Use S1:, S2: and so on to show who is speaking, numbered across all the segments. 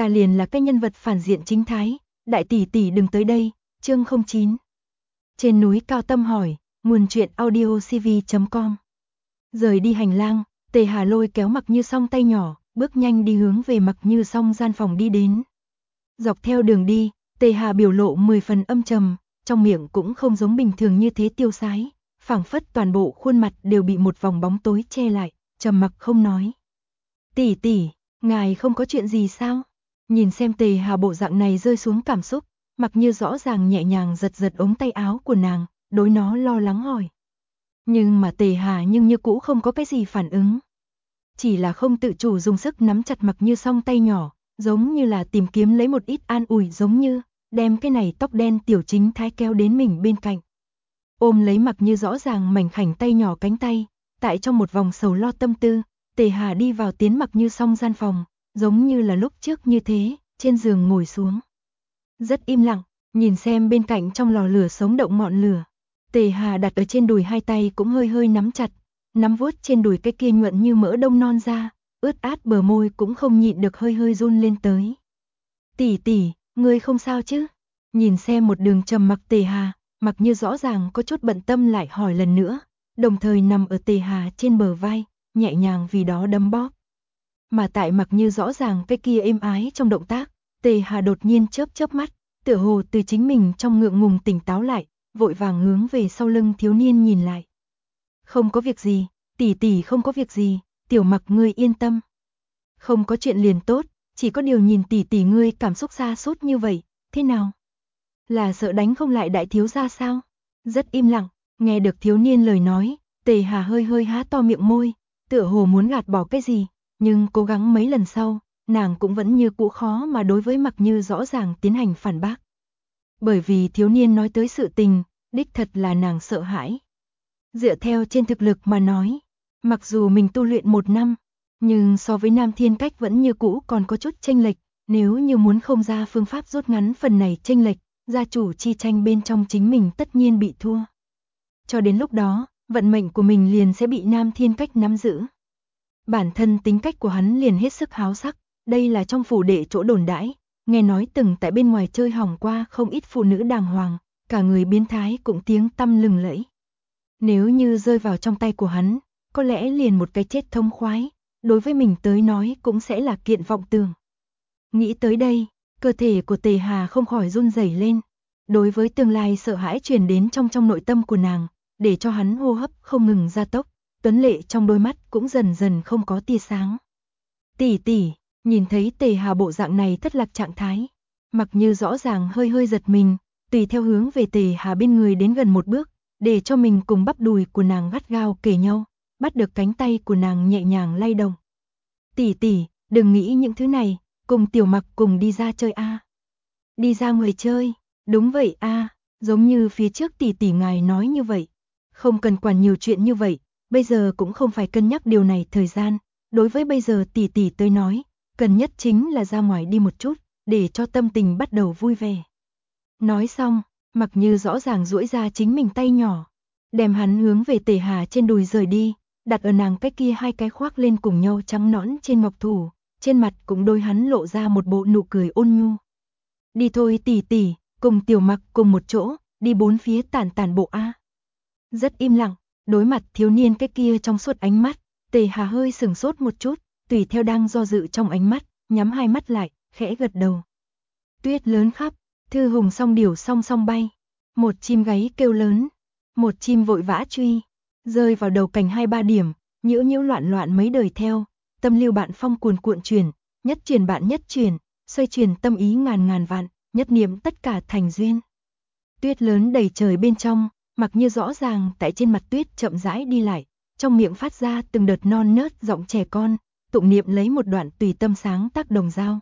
S1: ta liền là cái nhân vật phản diện chính thái, đại tỷ tỷ đừng tới đây, chương 09. Trên núi cao tâm hỏi, nguồn truyện audio cv.com. Rời đi hành lang, Tề Hà lôi kéo Mặc Như Song tay nhỏ, bước nhanh đi hướng về Mặc Như Song gian phòng đi đến. Dọc theo đường đi, Tề Hà biểu lộ 10 phần âm trầm, trong miệng cũng không giống bình thường như thế tiêu sái, phảng phất toàn bộ khuôn mặt đều bị một vòng bóng tối che lại, trầm mặc không nói. Tỷ tỷ, ngài không có chuyện gì sao? Nhìn xem Tề Hà bộ dạng này rơi xuống cảm xúc, Mặc Như rõ ràng nhẹ nhàng giật giật ống tay áo của nàng, đối nó lo lắng hỏi. Nhưng mà Tề Hà nhưng như cũ không có cái gì phản ứng. Chỉ là không tự chủ dùng sức nắm chặt Mặc Như Song tay nhỏ, giống như là tìm kiếm lấy một ít an ủi, giống như đem cái này tóc đen tiểu chính thái kéo đến mình bên cạnh. Ôm lấy Mặc Như rõ ràng mảnh khảnh tay nhỏ cánh tay, tại trong một vòng sầu lo tâm tư, Tề Hà đi vào tiến Mặc Như Song gian phòng, giống như là lúc trước như thế, trên giường ngồi xuống. Rất im lặng, nhìn xem bên cạnh trong lò lửa sống động ngọn lửa. Tề Hà đặt ở trên đùi hai tay cũng hơi hơi nắm chặt, nắm vuốt trên đùi cái kia nhuận như mỡ đông non ra, ướt át bờ môi cũng không nhịn được hơi hơi run lên tới. Tỷ tỷ, ngươi không sao chứ? Nhìn xem một đường trầm mặc Tề Hà, Mặc Như rõ ràng có chút bận tâm lại hỏi lần nữa, đồng thời nằm ở Tề Hà trên bờ vai, nhẹ nhàng vì đó đấm bóp. Mà tại Mặc Như rõ ràng cái kia êm ái trong động tác, Tề Hà đột nhiên chớp chớp mắt, tựa hồ từ chính mình trong ngượng ngùng tỉnh táo lại, vội vàng hướng về sau lưng thiếu niên nhìn lại. Không có việc gì, tỷ tỷ không có việc gì, tiểu Mặc ngươi yên tâm. Không có chuyện liền tốt, chỉ có điều nhìn tỷ tỷ ngươi cảm xúc sa sút như vậy, thế nào? Là sợ đánh không lại đại thiếu gia sao? Rất im lặng, nghe được thiếu niên lời nói, Tề Hà hơi hơi há to miệng môi, tựa hồ muốn gạt bỏ cái gì, nhưng cố gắng mấy lần sau, nàng cũng vẫn như cũ khó mà đối với Mặc Như rõ ràng tiến hành phản bác. Bởi vì thiếu niên nói tới sự tình, đích thật là nàng sợ hãi. Dựa theo trên thực lực mà nói, mặc dù mình tu luyện 1 năm, nhưng so với Nam Thiên Cách vẫn như cũ còn có chút chênh lệch, nếu như muốn không ra phương pháp rút ngắn phần này chênh lệch, gia chủ chi tranh bên trong chính mình tất nhiên bị thua. Cho đến lúc đó, vận mệnh của mình liền sẽ bị Nam Thiên Cách nắm giữ. Bản thân tính cách của hắn liền hết sức háo sắc, đây là trong phủ đệ chỗ đồn đãi, nghe nói từng tại bên ngoài chơi hỏng qua không ít phụ nữ đàng hoàng, cả người biến thái cũng tiếng tăm lừng lẫy. Nếu như rơi vào trong tay của hắn, có lẽ liền một cái chết thông khoái, đối với mình tới nói cũng sẽ là kiện vọng tưởng. Nghĩ tới đây, cơ thể của Tề Hà không khỏi run rẩy lên. Đối với tương lai sợ hãi truyền đến trong nội tâm của nàng, để cho hắn hô hấp không ngừng gia tốc, tuấn lệ trong đôi mắt cũng dần dần không có tia sáng. Tỷ tỷ, nhìn thấy Tề Hà bộ dạng này thất lạc trạng thái, Mặc Như rõ ràng hơi hơi giật mình, tùy theo hướng về Tề Hà bên người đến gần một bước, để cho mình cùng bắp đùi của nàng gắt gao kề nhau, bắt được cánh tay của nàng nhẹ nhàng lay động. Tỷ tỷ, đừng nghĩ những thứ này, cùng tiểu Mặc cùng đi ra chơi a. Đi ra ngoài chơi, đúng vậy a, giống như phía trước tỷ tỷ ngài nói như vậy. Không cần quản nhiều chuyện như vậy, bây giờ cũng không phải cân nhắc điều này thời gian, đối với bây giờ tỷ tỷ tới nói, cần nhất chính là ra ngoài đi một chút, để cho tâm tình bắt đầu vui vẻ. Nói xong, Mặc Như rõ ràng duỗi ra chính mình tay nhỏ, đem hắn hướng về Tề Hà trên đùi rời đi, đặt ở nàng cái kia hai cái khoác lên cùng nhau trắng nõn trên ngọc thủ, trên mặt cũng đôi hắn lộ ra một bộ nụ cười ôn nhu. Đi thôi tỷ tỷ, cùng tiểu Mặc cùng một chỗ, đi bốn phía tản tản bộ a. Rất im lặng, đối mặt thiếu niên cái kia trong suốt ánh mắt, Tề Hà hơi sừng sốt một chút, tùy theo đang do dự trong ánh mắt, nhắm hai mắt lại, khẽ gật đầu. Tuyết lớn khắp, thư hùng song điểu song song bay, một chim gáy kêu lớn, một chim vội vã truy, rơi vào đầu cành 2-3 điểm, nhiễu nhiễu loạn loạn mấy đời theo, tâm lưu bạn phong cuồn cuộn chuyển, nhất chuyển bạn nhất chuyển, xoay chuyển tâm ý ngàn ngàn vạn, nhất niệm tất cả thành duyên. Tuyết lớn đầy trời bên trong, Mặc Như rõ ràng tại trên mặt tuyết chậm rãi đi lại, trong miệng phát ra từng đợt non nớt giọng trẻ con, tụng niệm lấy một đoạn tùy tâm sáng tác đồng dao.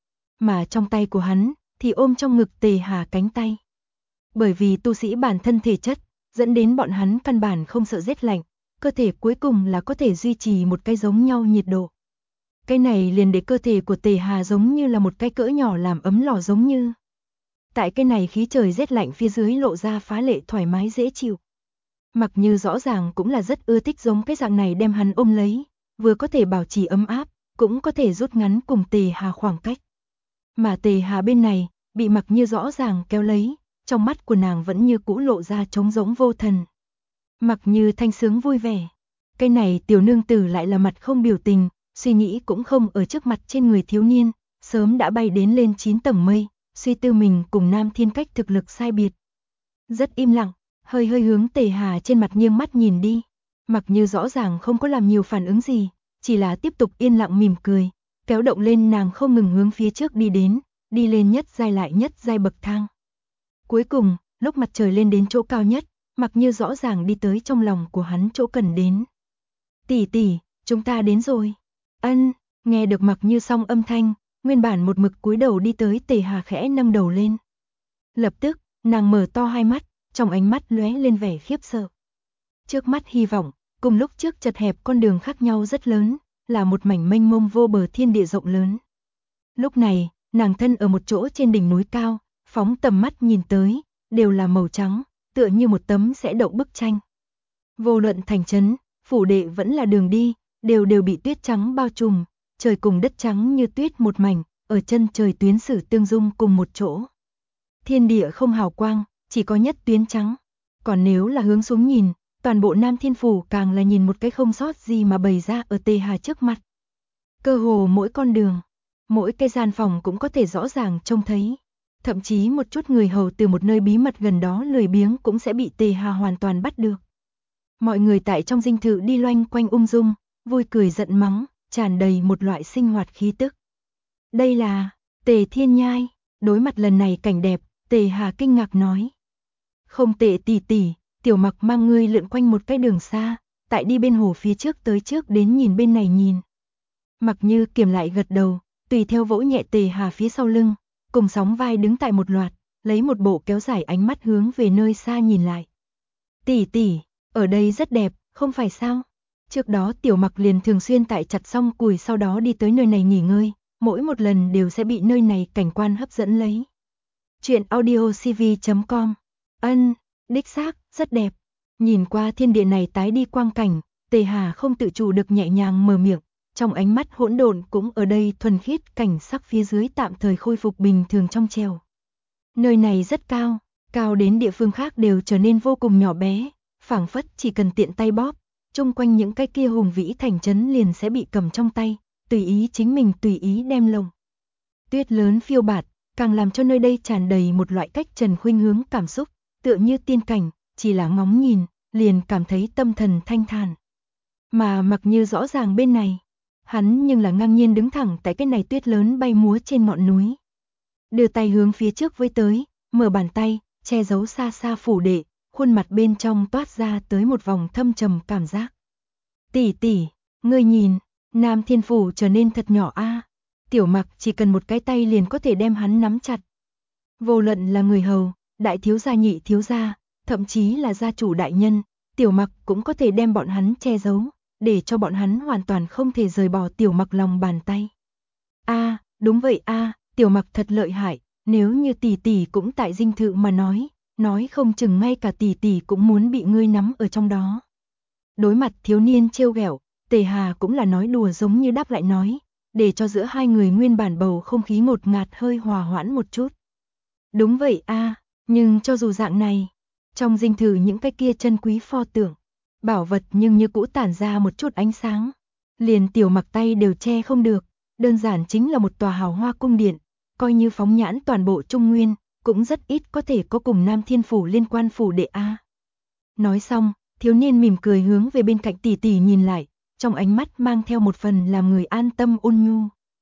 S1: Mà trong tay của hắn thì ôm trong ngực Tề Hà cánh tay. Bởi vì tu sĩ bản thân thể chất, dẫn đến bọn hắn căn bản không sợ rét lạnh, cơ thể cuối cùng là có thể duy trì một cái giống nhau nhiệt độ. Cái này liền để cơ thể của Tề Hà giống như là một cái cỡ nhỏ làm ấm lò giống như. Tại cái này khí trời rét lạnh phía dưới lộ ra phá lệ thoải mái dễ chịu. Mặc Như rõ ràng cũng là rất ưa thích giống cái dạng này đem hắn ôm lấy, vừa có thể bảo trì ấm áp, cũng có thể rút ngắn cùng Tề Hà khoảng cách. Mà Tề Hà bên này, bị Mặc Như rõ ràng kéo lấy, trong mắt của nàng vẫn như cũ lộ ra trống rỗng vô thần. Mặc Như thanh sướng vui vẻ. Cái này tiểu nương tử lại là mặt không biểu tình, suy nghĩ cũng không ở trước mặt trên người thiếu niên, sớm đã bay đến lên 9 tầng mây, suy tư mình cùng Nam Thiên Cách thực lực sai biệt. Rất im lặng, hơi hướng Tề Hà trên mặt nghiêng mắt nhìn đi. Mặc Như rõ ràng không có làm nhiều phản ứng gì, chỉ là tiếp tục yên lặng mỉm cười, kéo động lên nàng không ngừng hướng phía trước đi đến, đi lên nhất giai lại nhất giai bậc thang. Cuối cùng, lúc mặt trời lên đến chỗ cao nhất, Mặc Như rõ ràng đi tới trong lòng của hắn chỗ cần đến. Tỷ tỷ, chúng ta đến rồi. Ân, nghe được Mặc Như song âm thanh, nguyên bản một mực cúi đầu đi tới Tề Hà khẽ nâng đầu lên. Lập tức, nàng mở to hai mắt, trong ánh mắt lóe lên vẻ khiếp sợ. Trước mắt hy vọng, cùng lúc trước chật hẹp con đường khác nhau rất lớn, là một mảnh mênh mông vô bờ thiên địa rộng lớn. Lúc này, nàng thân ở một chỗ trên đỉnh núi cao, phóng tầm mắt nhìn tới, đều là màu trắng, tựa như một tấm sẽ động bức tranh. Vô luận thành trấn, phủ đệ vẫn là đường đi, đều bị tuyết trắng bao trùm, trời cùng đất trắng như tuyết một mảnh, ở chân trời tuyến sử tương dung cùng một chỗ. Thiên địa không hào quang, chỉ có nhất tuyến trắng. Còn nếu là hướng xuống nhìn, toàn bộ Nam Thiên Phủ càng là nhìn một cái không sót gì mà bày ra ở Tề Hà trước mặt. Cơ hồ mỗi con đường, mỗi cái gian phòng cũng có thể rõ ràng trông thấy. Thậm chí một chút người hầu từ một nơi bí mật gần đó lười biếng cũng sẽ bị Tề Hà hoàn toàn bắt được. Mọi người tại trong dinh thự đi loanh quanh ung dung, vui cười giận mắng, tràn đầy một loại sinh hoạt khí tức. Đây là Tề Thiên Nhai. Đối mặt lần này cảnh đẹp, Tề Hà kinh ngạc nói. Không tệ tỷ tỷ, Tiểu Mặc mang ngươi lượn quanh một cái đường xa, tại đi bên hồ phía trước tới trước đến nhìn bên này nhìn. Mặc Như kiềm lại gật đầu, tùy theo vỗ nhẹ Tề Hà phía sau lưng, cùng sóng vai đứng tại một loạt, lấy một bộ kéo dài ánh mắt hướng về nơi xa nhìn lại. Tỷ tỷ, ở đây rất đẹp, không phải sao? Trước đó Tiểu Mặc liền thường xuyên tại chặt xong củi sau đó đi tới nơi này nghỉ ngơi, mỗi một lần đều sẽ bị nơi này cảnh quan hấp dẫn lấy. Chuyện audiocv.com. Ân, đích xác, rất đẹp. Nhìn qua thiên địa này tái đi quang cảnh, Tề Hà không tự chủ được nhẹ nhàng mở miệng, trong ánh mắt hỗn độn cũng ở đây thuần khiết cảnh sắc phía dưới tạm thời khôi phục bình thường trong trèo. Nơi này rất cao, cao đến địa phương khác đều trở nên vô cùng nhỏ bé, phảng phất chỉ cần tiện tay bóp, chung quanh những cái kia hùng vĩ thành trấn liền sẽ bị cầm trong tay, tùy ý chính mình tùy ý đem lồng. Tuyết lớn phiêu bạt, càng làm cho nơi đây tràn đầy một loại cách trần khuynh hướng cảm xúc, tựa như tiên cảnh, chỉ là ngóng nhìn, liền cảm thấy tâm thần thanh thản. Mà Mặc Như rõ ràng bên này, hắn nhưng là ngang nhiên đứng thẳng tại cái này tuyết lớn bay múa trên ngọn núi. Đưa tay hướng phía trước với tới, mở bàn tay, che giấu xa xa phủ đệ, khuôn mặt bên trong toát ra tới một vòng thâm trầm cảm giác. Tỷ tỷ, ngươi nhìn, Nam Thiên Phủ trở nên thật nhỏ a. Tiểu Mặc chỉ cần một cái tay liền có thể đem hắn nắm chặt. Vô luận là người hầu, đại thiếu gia nhị thiếu gia, thậm chí là gia chủ đại nhân, Tiểu Mặc cũng có thể đem bọn hắn che giấu, để cho bọn hắn hoàn toàn không thể rời bỏ Tiểu Mặc lòng bàn tay. A, đúng vậy a, Tiểu Mặc thật lợi hại, nếu như tỷ tỷ cũng tại dinh thự mà nói không chừng ngay cả tỷ tỷ cũng muốn bị ngươi nắm ở trong đó. Đối mặt thiếu niên trêu ghẹo, Tề Hà cũng là nói đùa giống như đáp lại nói, để cho giữa hai người nguyên bản bầu không khí ngột ngạt hơi hòa hoãn một chút. Đúng vậy a, nhưng cho dù dạng này, trong dinh thự những cái kia chân quý pho tượng, bảo vật nhưng như cũ tản ra một chút ánh sáng, liền Tiểu Mặc tay đều che không được, đơn giản chính là một tòa hào hoa cung điện, coi như phóng nhãn toàn bộ Trung Nguyên, cũng rất ít có thể có cùng Nam Thiên Phủ liên quan phủ đệ a. Nói xong, thiếu niên mỉm cười hướng về bên cạnh tỷ tỷ nhìn lại, trong ánh mắt mang theo một phần làm người an tâm ôn nhu.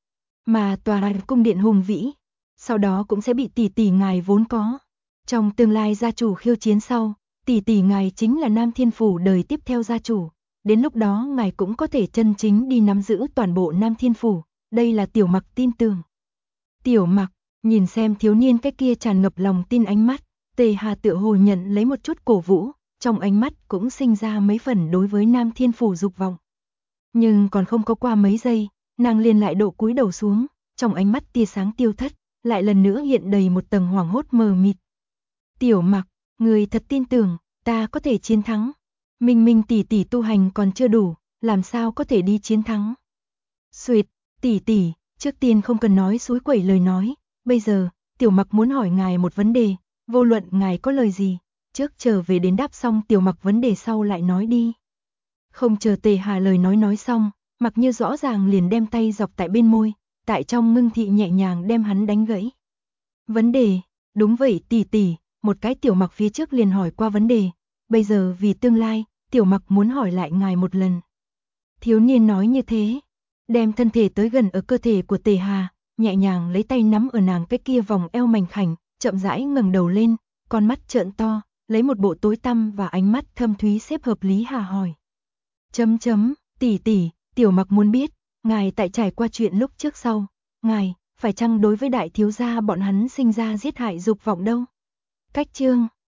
S1: Mà tòa cung điện hùng vĩ, sau đó cũng sẽ bị tỷ tỷ ngài vốn có. Trong tương lai gia chủ khiêu chiến sau, tỷ tỷ ngài chính là Nam Thiên Phủ đời tiếp theo gia chủ. Đến lúc đó ngài cũng có thể chân chính đi nắm giữ toàn bộ Nam Thiên Phủ. Đây là Tiểu Mặc tin tưởng. Tiểu Mặc, nhìn xem thiếu niên cái kia tràn ngập lòng tin ánh mắt, Tề Hà tựa hồ nhận lấy một chút cổ vũ, trong ánh mắt cũng sinh ra mấy phần đối với Nam Thiên Phủ dục vọng. Nhưng còn không có qua mấy giây, nàng liền lại độ cúi đầu xuống, trong ánh mắt tia sáng tiêu thất, lại lần nữa hiện đầy một tầng hoảng hốt mờ mịt. Tiểu Mặc, người thật tin tưởng, ta có thể chiến thắng. Minh Minh tỷ tỷ tu hành còn chưa đủ, làm sao có thể đi chiến thắng. Xuyệt, tỷ tỷ, trước tiên không cần nói suối quẩy lời nói, Bây giờ, Tiểu Mặc muốn hỏi ngài một vấn đề, vô luận ngài có lời gì, trước trở về đến đáp xong Tiểu Mặc vấn đề sau lại nói đi. Không chờ Tề Hà lời nói xong, Mặc Như rõ ràng liền đem tay dọc tại bên môi, tại trong ngưng thị nhẹ nhàng đem hắn đánh gãy. Vấn đề, đúng vậy tỷ tỷ, một cái Tiểu Mặc phía trước liền hỏi qua vấn đề, bây giờ vì tương lai, Tiểu Mặc muốn hỏi lại ngài một lần. Thiếu niên nói như thế, đem thân thể tới gần ở cơ thể của Tề Hà, nhẹ nhàng lấy tay nắm ở nàng cái kia vòng eo mảnh khảnh, chậm rãi ngẩng đầu lên, con mắt trợn to, lấy một bộ tối tăm và ánh mắt thâm thúy xếp hợp Lý Hà hỏi. Tỷ tỷ, Tiểu Mặc muốn biết, ngài tại trải qua chuyện lúc trước sau, ngài, phải chăng đối với đại thiếu gia bọn hắn sinh ra giết hại dục vọng đâu? Cách chương